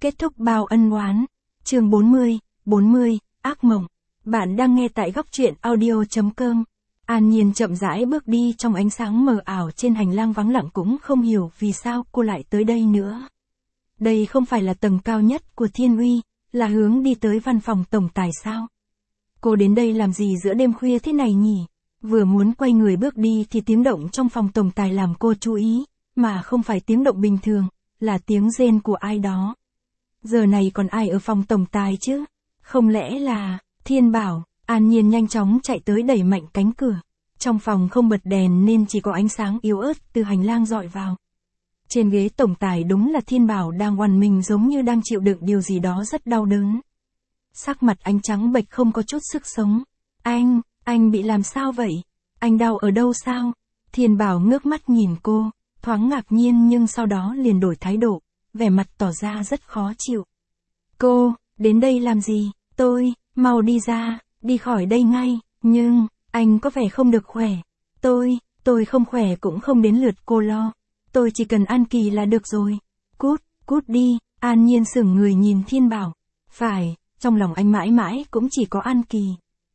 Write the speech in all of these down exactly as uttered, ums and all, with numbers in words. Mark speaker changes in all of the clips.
Speaker 1: Kết thúc bao ân oán. Chương bốn mươi, bốn mươi, ác mộng. Bạn đang nghe tại góc truyện audio chấm com. An Nhiên chậm rãi bước đi trong ánh sáng mờ ảo trên hành lang vắng lặng, cũng không hiểu vì sao cô lại tới đây nữa. Đây không phải là tầng cao nhất của Thiên Uy, là hướng đi tới văn phòng tổng tài sao? Cô đến đây làm gì giữa đêm khuya thế này nhỉ? Vừa muốn quay người bước đi thì tiếng động trong phòng tổng tài làm cô chú ý, mà không phải tiếng động bình thường, là tiếng rên của ai đó. Giờ này còn ai ở phòng tổng tài chứ? Không lẽ là Thiên Bảo? An Nhiên nhanh chóng chạy tới đẩy mạnh cánh cửa. Trong phòng không bật đèn nên chỉ có ánh sáng yếu ớt từ hành lang dọi vào. Trên ghế tổng tài đúng là Thiên Bảo đang oằn mình, giống như đang chịu đựng điều gì đó rất đau đớn. Sắc mặt anh trắng bệch, không có chút sức sống. Anh, anh bị làm sao vậy? Anh đau ở đâu sao? Thiên Bảo ngước mắt nhìn cô, thoáng ngạc nhiên nhưng sau đó liền đổi thái độ, vẻ mặt tỏ ra rất khó chịu. Cô, đến đây làm gì? Tôi, mau đi ra, đi khỏi đây ngay. Nhưng, anh có vẻ không được khỏe. Tôi, tôi không khỏe cũng không đến lượt cô lo. Tôi chỉ cần An Kỳ là được rồi. Cút, cút đi. An Nhiên sững người nhìn Thiên Bảo. Phải, trong lòng anh mãi mãi cũng chỉ có An Kỳ.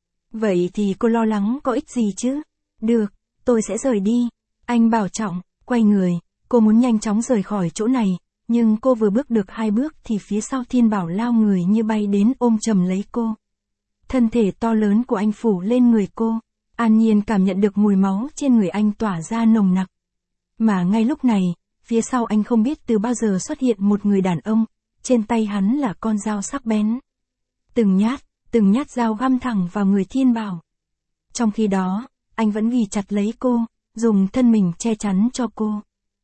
Speaker 1: Vậy thì cô lo lắng có ích gì chứ? Được, tôi sẽ rời đi. Anh bảo trọng, quay người, cô muốn nhanh chóng rời khỏi chỗ này, nhưng cô vừa bước được hai bước thì phía sau Thiên Bảo lao người như bay đến ôm chầm lấy cô. Thân thể to lớn của anh phủ lên người cô. An Nhiên cảm nhận được mùi máu trên người anh tỏa ra nồng nặc. Mà ngay lúc này, phía sau anh không biết từ bao giờ xuất hiện một người đàn ông, trên tay hắn là con dao sắc bén. Từng nhát, từng nhát dao găm thẳng vào người Thiên Bảo. Trong khi đó, anh vẫn ghi chặt lấy cô, dùng thân mình che chắn cho cô.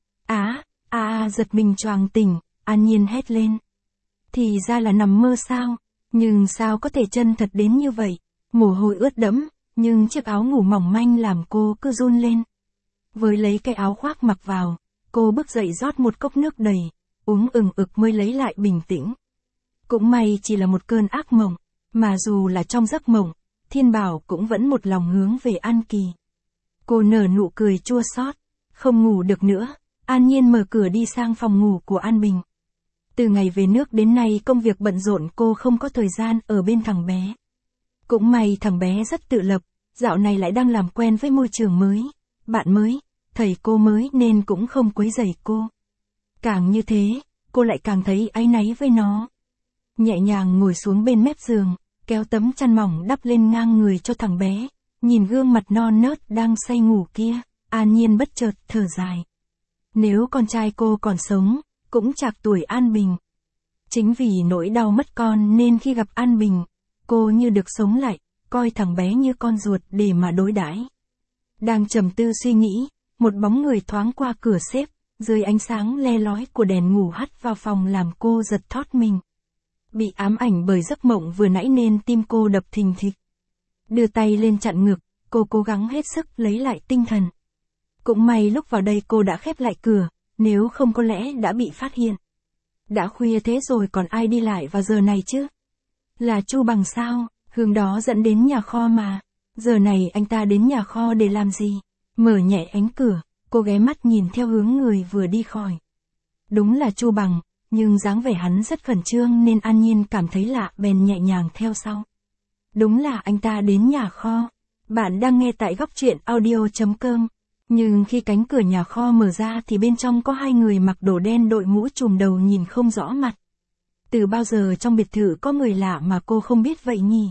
Speaker 1: Á, a a giật mình choàng tỉnh, An Nhiên hét lên. Thì ra là nằm mơ sao? Nhưng sao có thể chân thật đến như vậy? Mồ hôi ướt đẫm, nhưng chiếc áo ngủ mỏng manh làm cô cứ run lên. Với lấy cái áo khoác mặc vào, cô bước dậy rót một cốc nước đầy, uống ừng ực mới lấy lại bình tĩnh. Cũng may chỉ là một cơn ác mộng, mà dù là trong giấc mộng, Thiên Bảo cũng vẫn một lòng hướng về An Kỳ. Cô nở nụ cười chua xót, không ngủ được nữa, An Nhiên mở cửa đi sang phòng ngủ của An Bình. Từ ngày về nước đến nay công việc bận rộn, cô không có thời gian ở bên thằng bé. Cũng may thằng bé rất tự lập, dạo này lại đang làm quen với môi trường mới, bạn mới, thầy cô mới nên cũng không quấy rầy cô. Càng như thế, cô lại càng thấy áy náy với nó. Nhẹ nhàng ngồi xuống bên mép giường, kéo tấm chăn mỏng đắp lên ngang người cho thằng bé, nhìn gương mặt non nớt đang say ngủ kia, An Nhiên bất chợt thở dài. Nếu con trai cô còn sống, cũng trạc tuổi An Bình. Chính vì nỗi đau mất con nên khi gặp An Bình, cô như được sống lại, coi thằng bé như con ruột để mà đối đãi. Đang trầm tư suy nghĩ, một bóng người thoáng qua cửa xếp, dưới ánh sáng le lói của đèn ngủ hắt vào phòng làm cô giật thót mình. Bị ám ảnh bởi giấc mộng vừa nãy nên tim cô đập thình thịch. Đưa tay lên chặn ngực, cô cố gắng hết sức lấy lại tinh thần. Cũng may lúc vào đây cô đã khép lại cửa, nếu không có lẽ đã bị phát hiện. Đã khuya thế rồi còn ai đi lại vào giờ này chứ? Là Chu Bằng sao? Hướng đó dẫn đến nhà kho mà. Giờ này anh ta đến nhà kho để làm gì? Mở nhẹ cánh cửa, cô ghé mắt nhìn theo hướng người vừa đi khỏi. Đúng là Chu Bằng, nhưng dáng vẻ hắn rất khẩn trương nên An Nhiên cảm thấy lạ, bèn nhẹ nhàng theo sau. Đúng là anh ta đến nhà kho. Bạn đang nghe tại góc truyện audio chấm com. Nhưng khi cánh cửa nhà kho mở ra thì bên trong có hai người mặc đồ đen đội mũ trùm đầu nhìn không rõ mặt. Từ bao giờ trong biệt thự có người lạ mà cô không biết vậy nhỉ?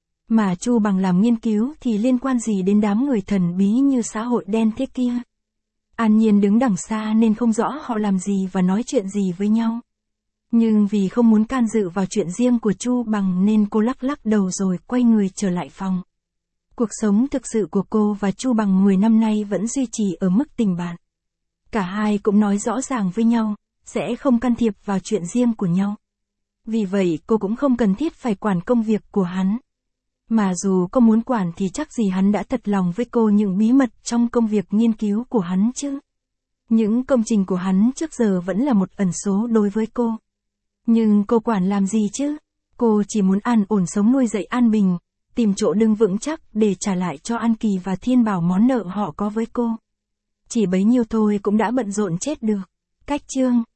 Speaker 1: Mà Chu Bằng làm nghiên cứu thì liên quan gì đến đám người thần bí như xã hội đen thế kia? An Nhiên đứng đằng xa nên không rõ họ làm gì và nói chuyện gì với nhau. Nhưng vì không muốn can dự vào chuyện riêng của Chu Bằng nên cô lắc lắc đầu rồi quay người trở lại phòng. Cuộc sống thực sự của cô và Chu Bằng mười năm nay vẫn duy trì ở mức tình bạn. Cả hai cũng nói rõ ràng với nhau, sẽ không can thiệp vào chuyện riêng của nhau. Vì vậy cô cũng không cần thiết phải quản công việc của hắn. Mà dù có muốn quản thì chắc gì hắn đã thật lòng với cô những bí mật trong công việc nghiên cứu của hắn chứ. Những công trình của hắn trước giờ vẫn là một ẩn số đối với cô. Nhưng cô quản làm gì chứ? Cô chỉ muốn an ổn sống nuôi dạy An Bình, tìm chỗ đứng vững chắc để trả lại cho An Kỳ và Thiên Bảo món nợ họ có với cô. Chỉ bấy nhiêu thôi cũng đã bận rộn chết được. Cách chương